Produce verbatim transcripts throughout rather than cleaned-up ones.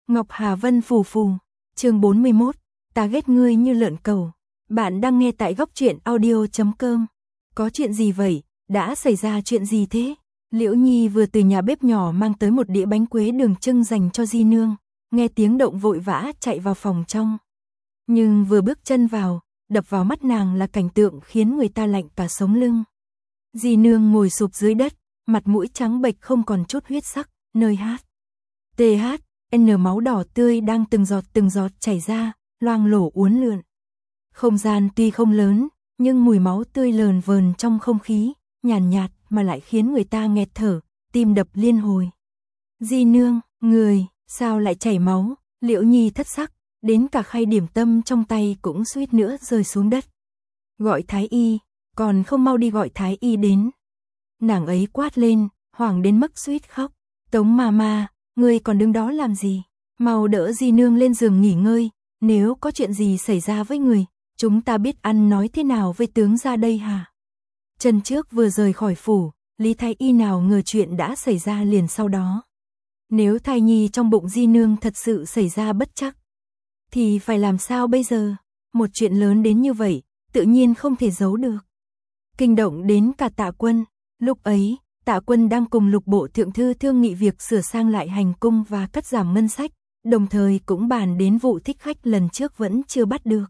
Ngọc Hà Vân phù phù, chương bốn mươi mốt, ta ghét ngươi như lợn cầu. Bạn đang nghe tại góc truyện audio chấm com. Có chuyện gì vậy? Đã xảy ra chuyện gì thế? Liễu Nhi vừa từ nhà bếp nhỏ mang tới một đĩa bánh quế đường trưng dành cho Di Nương, nghe tiếng động vội vã chạy vào phòng trong. Nhưng vừa bước chân vào, đập vào mắt nàng là cảnh tượng khiến người ta lạnh cả sống lưng. Di Nương ngồi sụp dưới đất, mặt mũi trắng bệch không còn chút huyết sắc, nơi hát. tê hát, N máu đỏ tươi đang từng giọt từng giọt chảy ra, loang lổ uốn lượn. Không gian tuy không lớn, nhưng mùi máu tươi lờn vờn trong không khí, nhàn nhạt, nhạt mà lại khiến người ta nghẹt thở, tim đập liên hồi. Di Nương, người, sao lại chảy máu? Liễu Nhi thất sắc, đến cả khay điểm tâm trong tay cũng suýt nữa rơi xuống đất. Gọi Thái Y, còn không mau đi gọi Thái Y đến. Nàng ấy quát lên, hoảng đến mức suýt khóc. Tống Mama, ngươi còn đứng đó làm gì? Mau đỡ Di Nương lên giường nghỉ ngơi, nếu có chuyện gì xảy ra với người, chúng ta biết ăn nói thế nào với tướng gia đây hả? Chân trước vừa rời khỏi phủ, Lý Thái Y nào ngờ chuyện đã xảy ra liền sau đó. Nếu thai nhi trong bụng Di Nương thật sự xảy ra bất trắc, thì phải làm sao bây giờ? Một chuyện lớn đến như vậy, tự nhiên không thể giấu được. Kinh động đến cả Tạ Quân, lúc ấy, Tạ Quân đang cùng Lục Bộ Thượng Thư thương nghị việc sửa sang lại hành cung và cắt giảm ngân sách, đồng thời cũng bàn đến vụ thích khách lần trước vẫn chưa bắt được.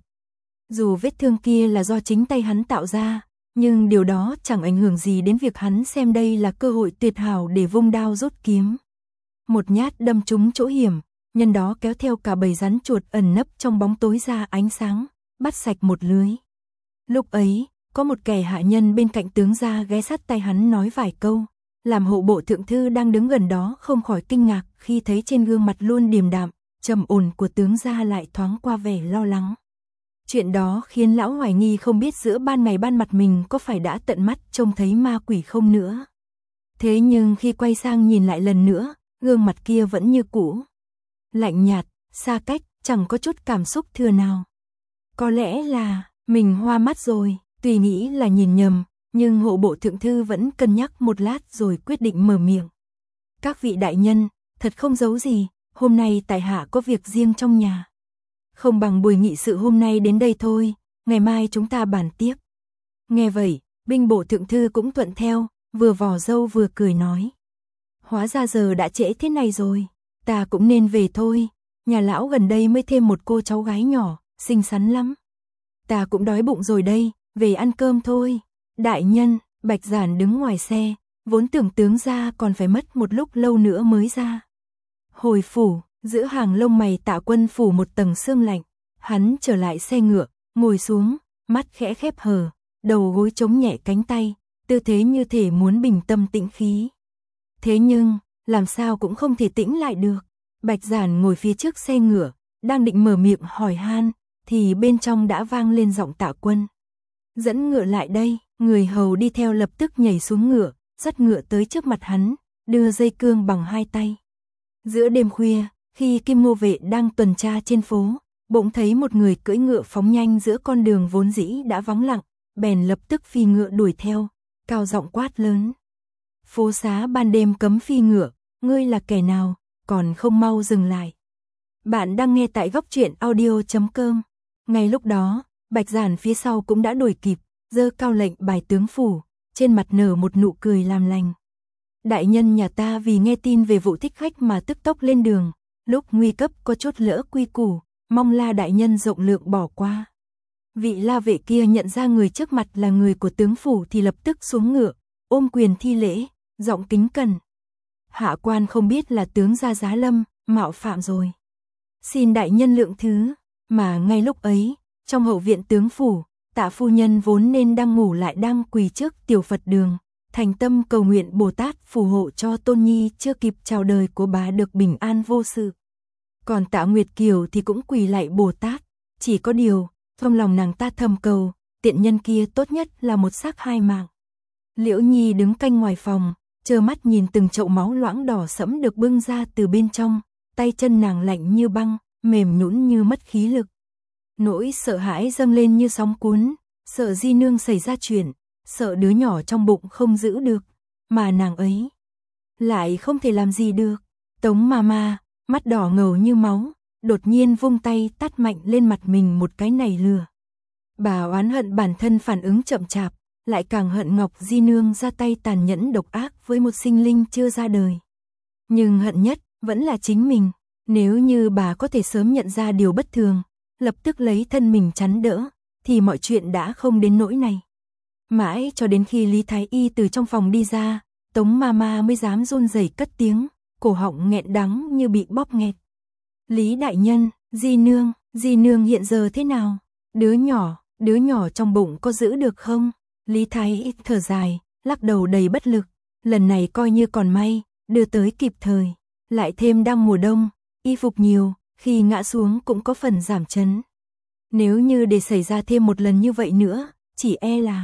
Dù vết thương kia là do chính tay hắn tạo ra, nhưng điều đó chẳng ảnh hưởng gì đến việc hắn xem đây là cơ hội tuyệt hảo để vung đao rút kiếm. Một nhát đâm trúng chỗ hiểm, nhân đó kéo theo cả bầy rắn chuột ẩn nấp trong bóng tối ra ánh sáng, bắt sạch một lưới. Lúc ấy, có một kẻ hạ nhân bên cạnh tướng gia ghé sát tay hắn nói vài câu, làm hộ bộ thượng thư đang đứng gần đó không khỏi kinh ngạc khi thấy trên gương mặt luôn điềm đạm, trầm ổn của tướng gia lại thoáng qua vẻ lo lắng. Chuyện đó khiến lão hoài nghi không biết giữa ban ngày ban mặt mình có phải đã tận mắt trông thấy ma quỷ không nữa. Thế nhưng khi quay sang nhìn lại lần nữa, gương mặt kia vẫn như cũ. Lạnh nhạt, xa cách, chẳng có chút cảm xúc thừa nào. Có lẽ là mình hoa mắt rồi, tùy nghĩ là nhìn nhầm, nhưng hộ bộ thượng thư vẫn cân nhắc một lát rồi quyết định mở miệng. Các vị đại nhân, thật không giấu gì, hôm nay tại hạ có việc riêng trong nhà. Không bằng buổi nghị sự hôm nay đến đây thôi, ngày mai chúng ta bàn tiếp. Nghe vậy, binh bộ thượng thư cũng thuận theo, vừa vò râu vừa cười nói. Hóa ra giờ đã trễ thế này rồi, ta cũng nên về thôi, nhà lão gần đây mới thêm một cô cháu gái nhỏ, xinh xắn lắm. Ta cũng đói bụng rồi đây, về ăn cơm thôi. Đại nhân, Bạch Giản đứng ngoài xe, vốn tưởng tướng gia còn phải mất một lúc lâu nữa mới ra. Hồi phủ, giữa hàng lông mày Tạ Quân phủ một tầng sương lạnh, hắn trở lại xe ngựa, ngồi xuống, mắt khẽ khép hờ, đầu gối chống nhẹ cánh tay, tư thế như thể muốn bình tâm tĩnh khí. Thế nhưng, làm sao cũng không thể tĩnh lại được. Bạch Giản ngồi phía trước xe ngựa, đang định mở miệng hỏi han, thì bên trong đã vang lên giọng Tạ Quân. Dẫn ngựa lại đây, người hầu đi theo lập tức nhảy xuống ngựa, dắt ngựa tới trước mặt hắn, đưa dây cương bằng hai tay. Giữa đêm khuya, khi Kim Ngô Vệ đang tuần tra trên phố, bỗng thấy một người cưỡi ngựa phóng nhanh giữa con đường vốn dĩ đã vắng lặng, bèn lập tức phi ngựa đuổi theo, cao giọng quát lớn. Phố xá ban đêm cấm phi ngựa, ngươi là kẻ nào, còn không mau dừng lại. Bạn đang nghe tại góc truyện audio chấm com. Ngay lúc đó, Bạch Giản phía sau cũng đã đuổi kịp, giơ cao lệnh bài tướng phủ, trên mặt nở một nụ cười làm lành. Đại nhân nhà ta vì nghe tin về vụ thích khách mà tức tốc lên đường, lúc nguy cấp có chút lỡ quy củ, mong La đại nhân rộng lượng bỏ qua. Vị La vệ kia nhận ra người trước mặt là người của tướng phủ thì lập tức xuống ngựa, ôm quyền thi lễ, giọng kính cẩn. Hạ quan không biết là tướng gia Giá Lâm, mạo phạm rồi. Xin đại nhân lượng thứ. Mà ngay lúc ấy, trong hậu viện tướng phủ, Tạ phu nhân vốn nên đang ngủ lại đang quỳ trước tiểu Phật đường, thành tâm cầu nguyện Bồ Tát phù hộ cho Tôn Nhi chưa kịp chào đời của bà được bình an vô sự. Còn Tạ Nguyệt Kiều thì cũng quỳ lạy Bồ Tát, chỉ có điều, trong lòng nàng ta thầm cầu, tiện nhân kia tốt nhất là một xác hai mạng. Liễu Nhi đứng canh ngoài phòng, trơ mắt nhìn từng chậu máu loãng đỏ sẫm được bưng ra từ bên trong, tay chân nàng lạnh như băng, mềm nhũn như mất khí lực. Nỗi sợ hãi dâng lên như sóng cuốn, sợ Di Nương xảy ra chuyện, sợ đứa nhỏ trong bụng không giữ được, mà nàng ấy lại không thể làm gì được. Tống Mama, mắt đỏ ngầu như máu, đột nhiên vung tay tát mạnh lên mặt mình một cái nảy lửa. Bà oán hận bản thân phản ứng chậm chạp, lại càng hận Ngọc Di Nương ra tay tàn nhẫn độc ác với một sinh linh chưa ra đời. Nhưng hận nhất vẫn là chính mình, nếu như bà có thể sớm nhận ra điều bất thường, lập tức lấy thân mình chắn đỡ, thì mọi chuyện đã không đến nỗi này. Mãi cho đến khi Lý Thái Y từ trong phòng đi ra, Tống Mama mới dám run rẩy cất tiếng, cổ họng nghẹn đắng như bị bóp nghẹt. Lý đại nhân, Di Nương, Di Nương hiện giờ thế nào? Đứa nhỏ, đứa nhỏ trong bụng có giữ được không? Lý Thái Y thở dài, lắc đầu đầy bất lực. Lần này coi như còn may, đưa tới kịp thời. Lại thêm đang mùa đông, y phục nhiều, khi ngã xuống cũng có phần giảm chấn. Nếu như để xảy ra thêm một lần như vậy nữa, chỉ e là...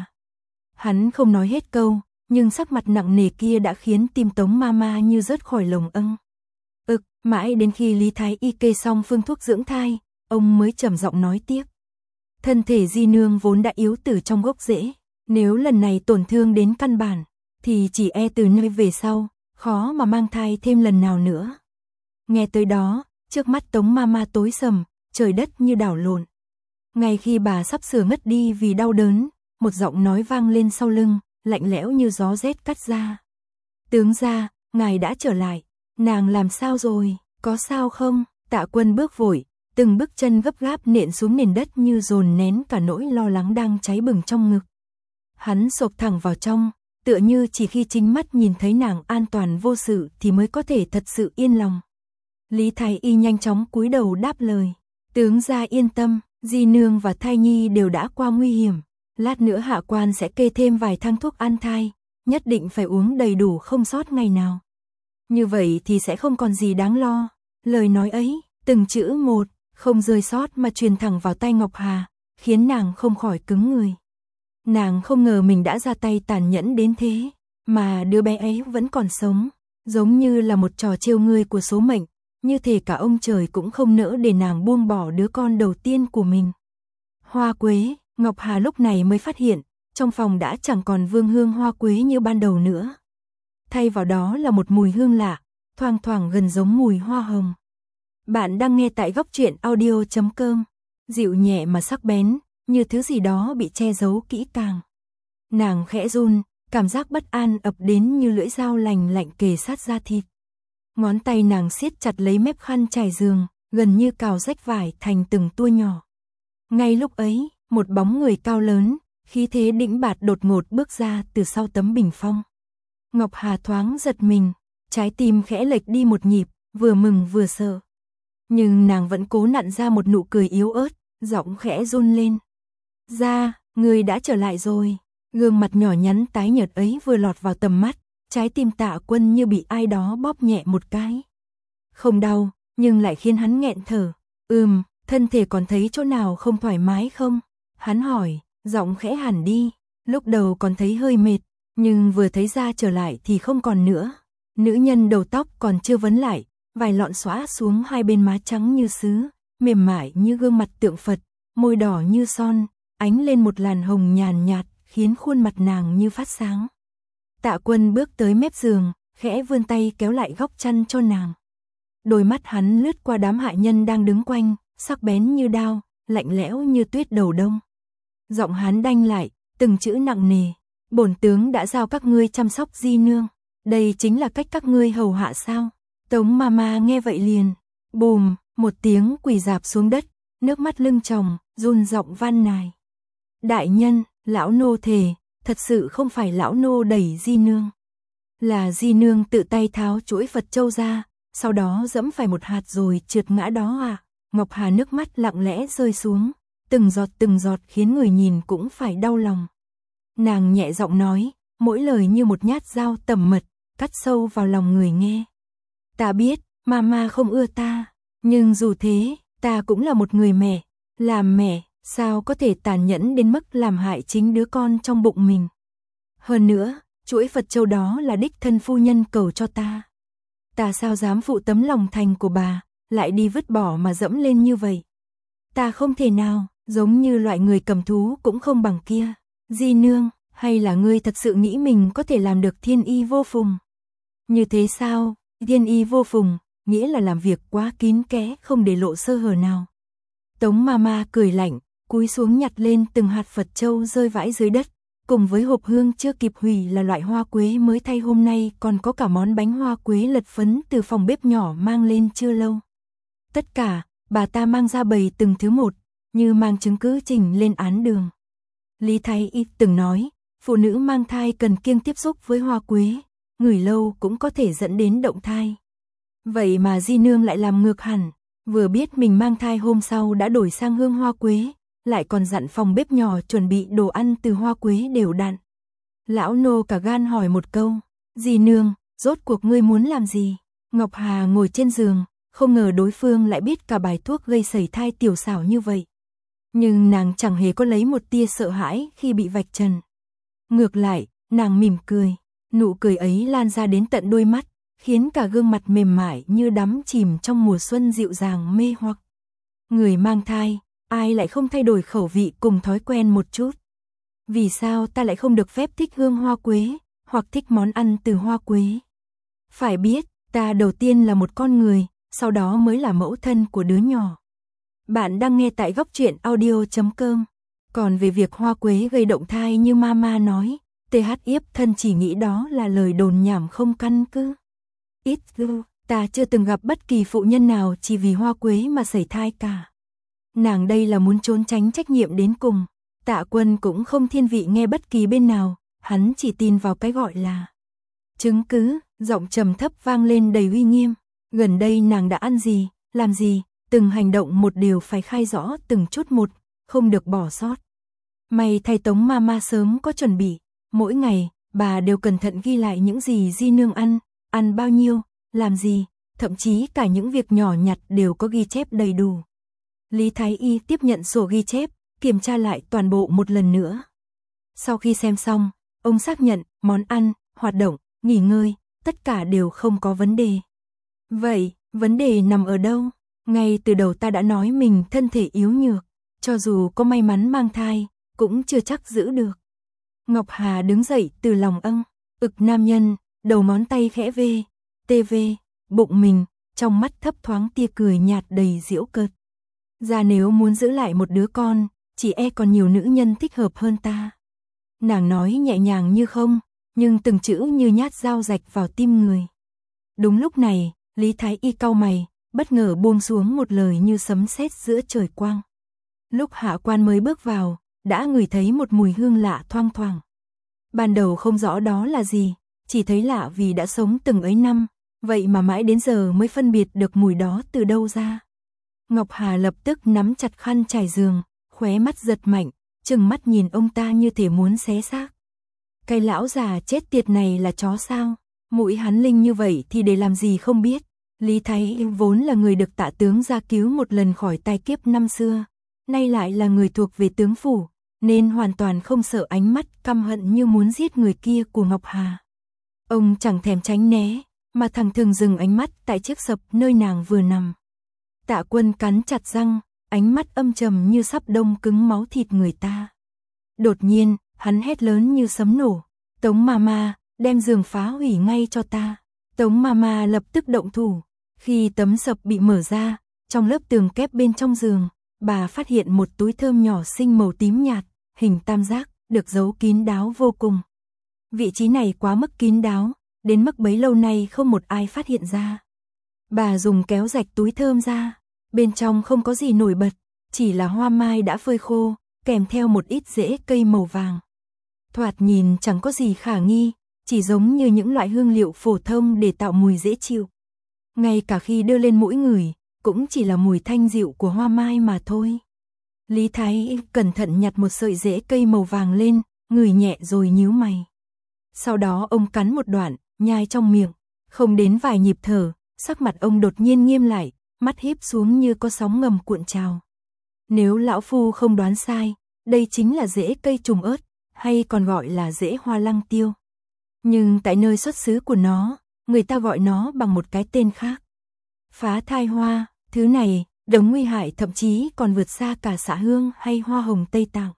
Hắn không nói hết câu, nhưng sắc mặt nặng nề kia đã khiến tim Tống Mama như rớt khỏi lồng âng. Ực, mãi đến khi Lý Thái Y kê xong phương thuốc dưỡng thai, ông mới trầm giọng nói tiếp. Thân thể Di Nương vốn đã yếu từ trong gốc rễ, nếu lần này tổn thương đến căn bản, thì chỉ e từ nơi về sau, khó mà mang thai thêm lần nào nữa. Nghe tới đó, trước mắt Tống Mama tối sầm, trời đất như đảo lộn. Ngay khi bà sắp sửa ngất đi vì đau đớn, một giọng nói vang lên sau lưng, lạnh lẽo như gió rét cắt ra. Tướng gia, ngài đã trở lại, nàng làm sao rồi, có sao không? Tạ Quân bước vội, từng bước chân gấp gáp nện xuống nền đất như dồn nén cả nỗi lo lắng đang cháy bừng trong ngực. Hắn sộc thẳng vào trong, tựa như chỉ khi chính mắt nhìn thấy nàng an toàn vô sự thì mới có thể thật sự yên lòng. Lý Thái Y nhanh chóng cúi đầu đáp lời. Tướng gia yên tâm, Di Nương và thai nhi đều đã qua nguy hiểm. Lát nữa hạ quan sẽ kê thêm vài thang thuốc an thai, nhất định phải uống đầy đủ không sót ngày nào. Như vậy thì sẽ không còn gì đáng lo. Lời nói ấy, từng chữ một, không rơi sót mà truyền thẳng vào tay Ngọc Hà, khiến nàng không khỏi cứng người. Nàng không ngờ mình đã ra tay tàn nhẫn đến thế, mà đứa bé ấy vẫn còn sống, giống như là một trò trêu ngươi của số mệnh, như thể cả ông trời cũng không nỡ để nàng buông bỏ đứa con đầu tiên của mình. Hoa quế, Ngọc Hà lúc này mới phát hiện, trong phòng đã chẳng còn vương hương hoa quế như ban đầu nữa. Thay vào đó là một mùi hương lạ, thoang thoảng gần giống mùi hoa hồng. Bạn đang nghe tại góc truyện audio chấm com, dịu nhẹ mà sắc bén, như thứ gì đó bị che giấu kỹ càng. Nàng khẽ run, cảm giác bất an ập đến như lưỡi dao lành lạnh kề sát da thịt. Ngón tay nàng siết chặt lấy mép khăn trải giường, gần như cào rách vải thành từng tua nhỏ. Ngay lúc ấy, một bóng người cao lớn, khí thế đĩnh bạt đột ngột bước ra từ sau tấm bình phong. Ngọc Hà thoáng giật mình, trái tim khẽ lệch đi một nhịp, vừa mừng vừa sợ. Nhưng nàng vẫn cố nặn ra một nụ cười yếu ớt, giọng khẽ run lên. Ra, người đã trở lại rồi. Gương mặt nhỏ nhắn tái nhợt ấy vừa lọt vào tầm mắt, trái tim Tạ Quân như bị ai đó bóp nhẹ một cái. Không đau, nhưng lại khiến hắn nghẹn thở. Ừm, thân thể còn thấy chỗ nào không thoải mái không? Hắn hỏi, giọng khẽ hẳn đi. Lúc đầu còn thấy hơi mệt, nhưng vừa thấy ra trở lại thì không còn nữa. Nữ nhân đầu tóc còn chưa vấn lại, vài lọn xõa xuống hai bên má trắng như sứ, mềm mại như gương mặt tượng Phật, môi đỏ như son, ánh lên một làn hồng nhàn nhạt, khiến khuôn mặt nàng như phát sáng. Tạ Quân bước tới mép giường, khẽ vươn tay kéo lại góc chăn cho nàng. Đôi mắt hắn lướt qua đám hạ nhân đang đứng quanh, sắc bén như đao, lạnh lẽo như tuyết đầu đông. Giọng hắn đanh lại, từng chữ nặng nề. Bổn tướng đã giao các ngươi chăm sóc Di Nương. Đây chính là cách các ngươi hầu hạ sao? Tống Mama nghe vậy liền, bùm, một tiếng quỳ rạp xuống đất, nước mắt lưng tròng, run giọng van nài. Đại nhân, lão nô thề, thật sự không phải lão nô đẩy Di Nương. Là Di Nương tự tay tháo chuỗi Phật châu ra, sau đó dẫm phải một hạt rồi trượt ngã đó à. Ngọc Hà nước mắt lặng lẽ rơi xuống, từng giọt từng giọt khiến người nhìn cũng phải đau lòng. Nàng nhẹ giọng nói, mỗi lời như một nhát dao tẩm mật, cắt sâu vào lòng người nghe. Ta biết, Mama không ưa ta, nhưng dù thế, ta cũng là một người mẹ. Làm mẹ, sao có thể tàn nhẫn đến mức làm hại chính đứa con trong bụng mình. Hơn nữa, chuỗi Phật châu đó là đích thân phu nhân cầu cho ta. Ta sao dám phụ tấm lòng thành của bà, lại đi vứt bỏ mà dẫm lên như vậy. Ta không thể nào, giống như loại người cầm thú cũng không bằng kia. Di Nương, hay là ngươi thật sự nghĩ mình có thể làm được thiên y vô phùng? Như thế sao? Thiên y vô phùng, nghĩa là làm việc quá kín kẽ không để lộ sơ hở nào. Tống Mama cười lạnh, cúi xuống nhặt lên từng hạt Phật châu rơi vãi dưới đất, cùng với hộp hương chưa kịp hủy là loại hoa quế mới thay hôm nay, còn có cả món bánh hoa quế lật phấn từ phòng bếp nhỏ mang lên chưa lâu. Tất cả, bà ta mang ra bày từng thứ một, như mang chứng cứ trình lên án đường. Lý Thái Y từng nói, phụ nữ mang thai cần kiêng tiếp xúc với hoa quế, ngửi lâu cũng có thể dẫn đến động thai. Vậy mà Di Nương lại làm ngược hẳn, vừa biết mình mang thai hôm sau đã đổi sang hương hoa quế, lại còn dặn phòng bếp nhỏ chuẩn bị đồ ăn từ hoa quế đều đặn. Lão nô cả gan hỏi một câu, Di Nương, rốt cuộc ngươi muốn làm gì? Ngọc Hà ngồi trên giường, không ngờ đối phương lại biết cả bài thuốc gây sẩy thai tiểu xảo như vậy. Nhưng nàng chẳng hề có lấy một tia sợ hãi khi bị vạch trần. Ngược lại, nàng mỉm cười, nụ cười ấy lan ra đến tận đôi mắt, khiến cả gương mặt mềm mại như đắm chìm trong mùa xuân dịu dàng mê hoặc. Người mang thai, ai lại không thay đổi khẩu vị cùng thói quen một chút? Vì sao ta lại không được phép thích hương hoa quế, hoặc thích món ăn từ hoa quế? Phải biết, ta đầu tiên là một con người, sau đó mới là mẫu thân của đứa nhỏ. Bạn đang nghe tại góc truyện audio chấm com. Còn về việc hoa quế gây động thai như Mama nói, tê hát yếp thân chỉ nghĩ đó là lời đồn nhảm không căn cứ. Ít lưu, ta chưa từng gặp bất kỳ phụ nhân nào chỉ vì hoa quế mà sẩy thai cả. Nàng đây là muốn trốn tránh trách nhiệm đến cùng. Tạ Quân cũng không thiên vị nghe bất kỳ bên nào, hắn chỉ tin vào cái gọi là chứng cứ, giọng trầm thấp vang lên đầy uy nghiêm. Gần đây nàng đã ăn gì, làm gì, từng hành động một điều phải khai rõ từng chút một, không được bỏ sót. May thay Tống Mama sớm có chuẩn bị, mỗi ngày, bà đều cẩn thận ghi lại những gì Di Nương ăn, ăn bao nhiêu, làm gì, thậm chí cả những việc nhỏ nhặt đều có ghi chép đầy đủ. Lý Thái Y tiếp nhận sổ ghi chép, kiểm tra lại toàn bộ một lần nữa. Sau khi xem xong, ông xác nhận món ăn, hoạt động, nghỉ ngơi, tất cả đều không có vấn đề. Vậy, vấn đề nằm ở đâu? Ngay từ đầu ta đã nói mình thân thể yếu nhược, cho dù có may mắn mang thai, cũng chưa chắc giữ được. Ngọc Hà đứng dậy từ lòng âng, ực nam nhân, đầu ngón tay khẽ vê, tê vê, bụng mình, trong mắt thấp thoáng tia cười nhạt đầy giễu cợt. Ra nếu muốn giữ lại một đứa con, chỉ e còn nhiều nữ nhân thích hợp hơn ta. Nàng nói nhẹ nhàng như không, nhưng từng chữ như nhát dao rạch vào tim người. Đúng lúc này, Lý Thái Y cau mày, bất ngờ buông xuống một lời như sấm sét giữa trời quang. Lúc hạ quan mới bước vào, đã ngửi thấy một mùi hương lạ thoang thoảng. Ban đầu không rõ đó là gì, chỉ thấy lạ vì đã sống từng ấy năm, vậy mà mãi đến giờ mới phân biệt được mùi đó từ đâu ra. Ngọc Hà lập tức nắm chặt khăn trải giường, khóe mắt giật mạnh, trừng mắt nhìn ông ta như thể muốn xé xác. Cái lão già chết tiệt này là chó sao? Mũi hắn linh như vậy thì để làm gì không biết. Lý Thái Y vốn là người được Tạ tướng ra cứu một lần khỏi tai kiếp năm xưa, nay lại là người thuộc về tướng phủ, nên hoàn toàn không sợ ánh mắt căm hận như muốn giết người kia của Ngọc Hà. Ông chẳng thèm tránh né, mà thẳng thừng dừng ánh mắt tại chiếc sập nơi nàng vừa nằm. Tạ Quân cắn chặt răng, ánh mắt âm trầm như sắp đông cứng máu thịt người ta. Đột nhiên, hắn hét lớn như sấm nổ, Tống Mama, đem giường phá hủy ngay cho ta. Tống Mama lập tức động thủ. Khi tấm sập bị mở ra, trong lớp tường kép bên trong giường, bà phát hiện một túi thơm nhỏ xinh màu tím nhạt, hình tam giác, được giấu kín đáo vô cùng. Vị trí này quá mức kín đáo, đến mức bấy lâu nay không một ai phát hiện ra. Bà dùng kéo rạch túi thơm ra, bên trong không có gì nổi bật, chỉ là hoa mai đã phơi khô, kèm theo một ít rễ cây màu vàng. Thoạt nhìn chẳng có gì khả nghi, chỉ giống như những loại hương liệu phổ thông để tạo mùi dễ chịu. Ngay cả khi đưa lên mũi ngửi, cũng chỉ là mùi thanh dịu của hoa mai mà thôi. Lý Thái cẩn thận nhặt một sợi rễ cây màu vàng lên, ngửi nhẹ rồi nhíu mày. Sau đó ông cắn một đoạn, nhai trong miệng, không đến vài nhịp thở, sắc mặt ông đột nhiên nghiêm lại, mắt híp xuống như có sóng ngầm cuộn trào. Nếu lão phu không đoán sai, đây chính là rễ cây trùng ớt, hay còn gọi là rễ hoa lăng tiêu. Nhưng tại nơi xuất xứ của nó, người ta gọi nó bằng một cái tên khác. Phá thai hoa, thứ này, đống nguy hại thậm chí còn vượt xa cả xạ hương hay hoa hồng Tây Tạng.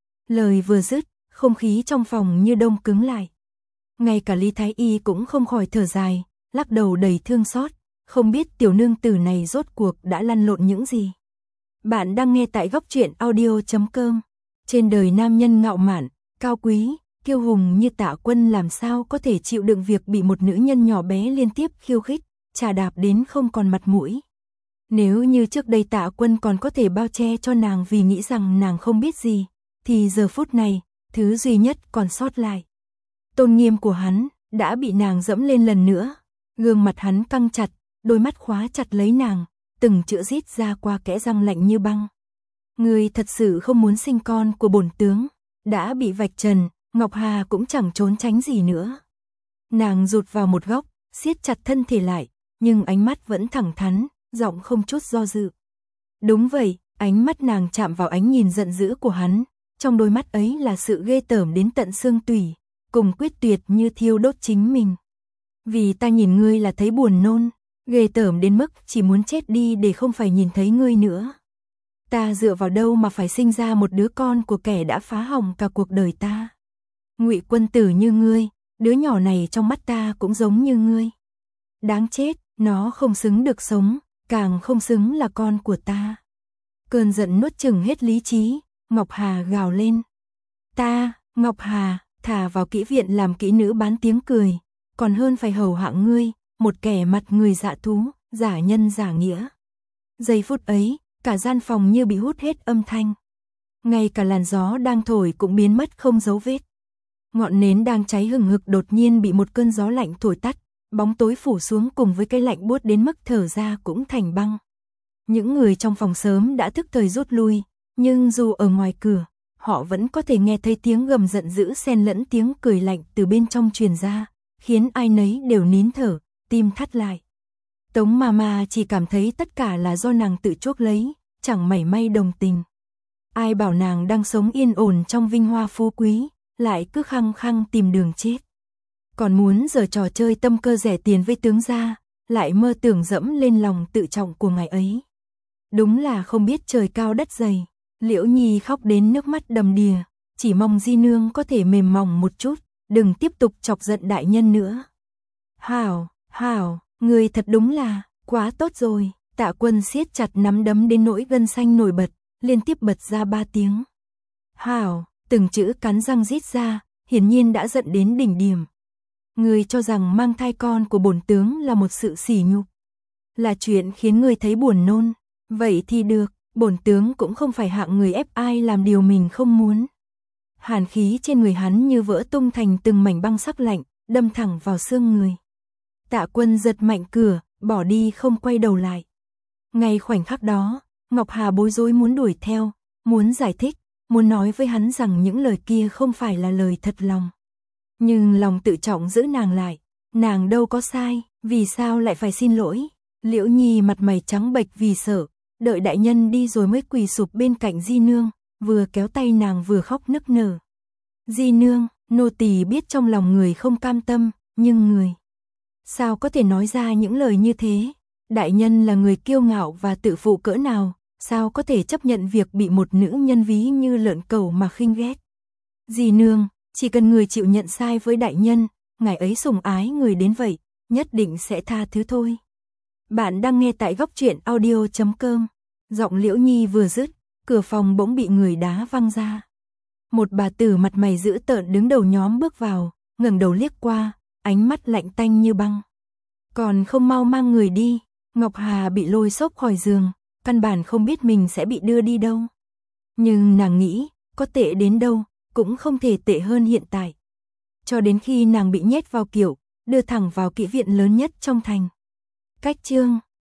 Lời vừa dứt, không khí trong phòng như đông cứng lại. Ngay cả Lý Thái Y cũng không khỏi thở dài, lắc đầu đầy thương xót, không biết tiểu nương tử này rốt cuộc đã lăn lộn những gì. Bạn đang nghe tại góc truyện audio chấm com. Trên đời nam nhân ngạo mạn, cao quý, kiêu hùng như Tạ Quân làm sao có thể chịu đựng việc bị một nữ nhân nhỏ bé liên tiếp khiêu khích, chà đạp đến không còn mặt mũi. Nếu như trước đây Tạ Quân còn có thể bao che cho nàng vì nghĩ rằng nàng không biết gì, thì giờ phút này, thứ duy nhất còn sót lại, tôn nghiêm của hắn, đã bị nàng dẫm lên lần nữa. Gương mặt hắn căng chặt, đôi mắt khóa chặt lấy nàng, từng chữ rít ra qua kẽ răng lạnh như băng. Ngươi thật sự không muốn sinh con của bổn tướng. Đã bị vạch trần, Ngọc Hà cũng chẳng trốn tránh gì nữa. Nàng rụt vào một góc, siết chặt thân thể lại, nhưng ánh mắt vẫn thẳng thắn, giọng không chút do dự. Đúng vậy, ánh mắt nàng chạm vào ánh nhìn giận dữ của hắn, trong đôi mắt ấy là sự ghê tởm đến tận xương tủy, cùng quyết tuyệt như thiêu đốt chính mình. Vì ta nhìn ngươi là thấy buồn nôn, ghê tởm đến mức chỉ muốn chết đi để không phải nhìn thấy ngươi nữa. Ta dựa vào đâu mà phải sinh ra một đứa con của kẻ đã phá hỏng cả cuộc đời ta. Ngụy quân tử như ngươi, đứa nhỏ này trong mắt ta cũng giống như ngươi. Đáng chết, nó không xứng được sống, càng không xứng là con của ta. Cơn giận nuốt chửng hết lý trí, Ngọc Hà gào lên. Ta, Ngọc Hà, thả vào kỹ viện làm kỹ nữ bán tiếng cười, còn hơn phải hầu hạ ngươi, một kẻ mặt người dạ thú, giả nhân giả nghĩa. Giây phút ấy, cả gian phòng như bị hút hết âm thanh. Ngay cả làn gió đang thổi cũng biến mất không dấu vết. Ngọn nến đang cháy hừng hực đột nhiên bị một cơn gió lạnh thổi tắt, bóng tối phủ xuống cùng với cái lạnh buốt đến mức thở ra cũng thành băng. Những người trong phòng sớm đã thức thời rút lui, nhưng dù ở ngoài cửa, họ vẫn có thể nghe thấy tiếng gầm giận dữ xen lẫn tiếng cười lạnh từ bên trong truyền ra, khiến ai nấy đều nín thở, tim thắt lại. Tống Mama chỉ cảm thấy tất cả là do nàng tự chuốc lấy, chẳng mảy may đồng tình. Ai bảo nàng đang sống yên ổn trong vinh hoa phú quý, lại cứ khăng khăng tìm đường chết. Còn muốn giở trò chơi tâm cơ rẻ tiền với tướng gia, lại mơ tưởng dẫm lên lòng tự trọng của ngài ấy. Đúng là không biết trời cao đất dày. Liễu Nhi khóc đến nước mắt đầm đìa, chỉ mong Di Nương có thể mềm mỏng một chút, đừng tiếp tục chọc giận đại nhân nữa. Hảo, hảo, người thật đúng là, quá tốt rồi. Tạ Quân siết chặt nắm đấm đến nỗi gân xanh nổi bật, liên tiếp bật ra ba tiếng. Hảo, từng chữ cắn răng rít ra, hiển nhiên đã giận đến đỉnh điểm. Người cho rằng mang thai con của bổn tướng là một sự sỉ nhục, là chuyện khiến người thấy buồn nôn, vậy thì được. Bổn tướng cũng không phải hạng người ép ai làm điều mình không muốn. Hàn khí trên người hắn như vỡ tung thành từng mảnh băng sắc lạnh, đâm thẳng vào xương người. Tạ Quân giật mạnh cửa, bỏ đi không quay đầu lại. Ngay khoảnh khắc đó, Ngọc Hà bối rối muốn đuổi theo, muốn giải thích, muốn nói với hắn rằng những lời kia không phải là lời thật lòng. Nhưng lòng tự trọng giữ nàng lại, nàng đâu có sai, vì sao lại phải xin lỗi? Liễu Nhi mặt mày trắng bệch vì sợ. Đợi đại nhân đi rồi mới quỳ sụp bên cạnh Di Nương, vừa kéo tay nàng vừa khóc nức nở. Di Nương, nô tỳ biết trong lòng người không cam tâm, nhưng người sao có thể nói ra những lời như thế? Đại nhân là người kiêu ngạo và tự phụ cỡ nào, sao có thể chấp nhận việc bị một nữ nhân ví như lợn cẩu mà khinh ghét? Di Nương, chỉ cần người chịu nhận sai với đại nhân, ngài ấy sủng ái người đến vậy, nhất định sẽ tha thứ thôi. Bạn đang nghe tại góc truyện audio chấm com. Giọng Liễu Nhi vừa dứt, cửa phòng bỗng bị người đá văng ra. Một bà tử mặt mày dữ tợn đứng đầu nhóm bước vào, ngẩng đầu liếc qua, ánh mắt lạnh tanh như băng. Còn không mau mang người đi. Ngọc Hà bị lôi xốc khỏi giường, căn bản không biết mình sẽ bị đưa đi đâu. Nhưng nàng nghĩ, có tệ đến đâu, cũng không thể tệ hơn hiện tại. Cho đến khi nàng bị nhét vào kiệu, đưa thẳng vào kỹ viện lớn nhất trong thành. Cách chương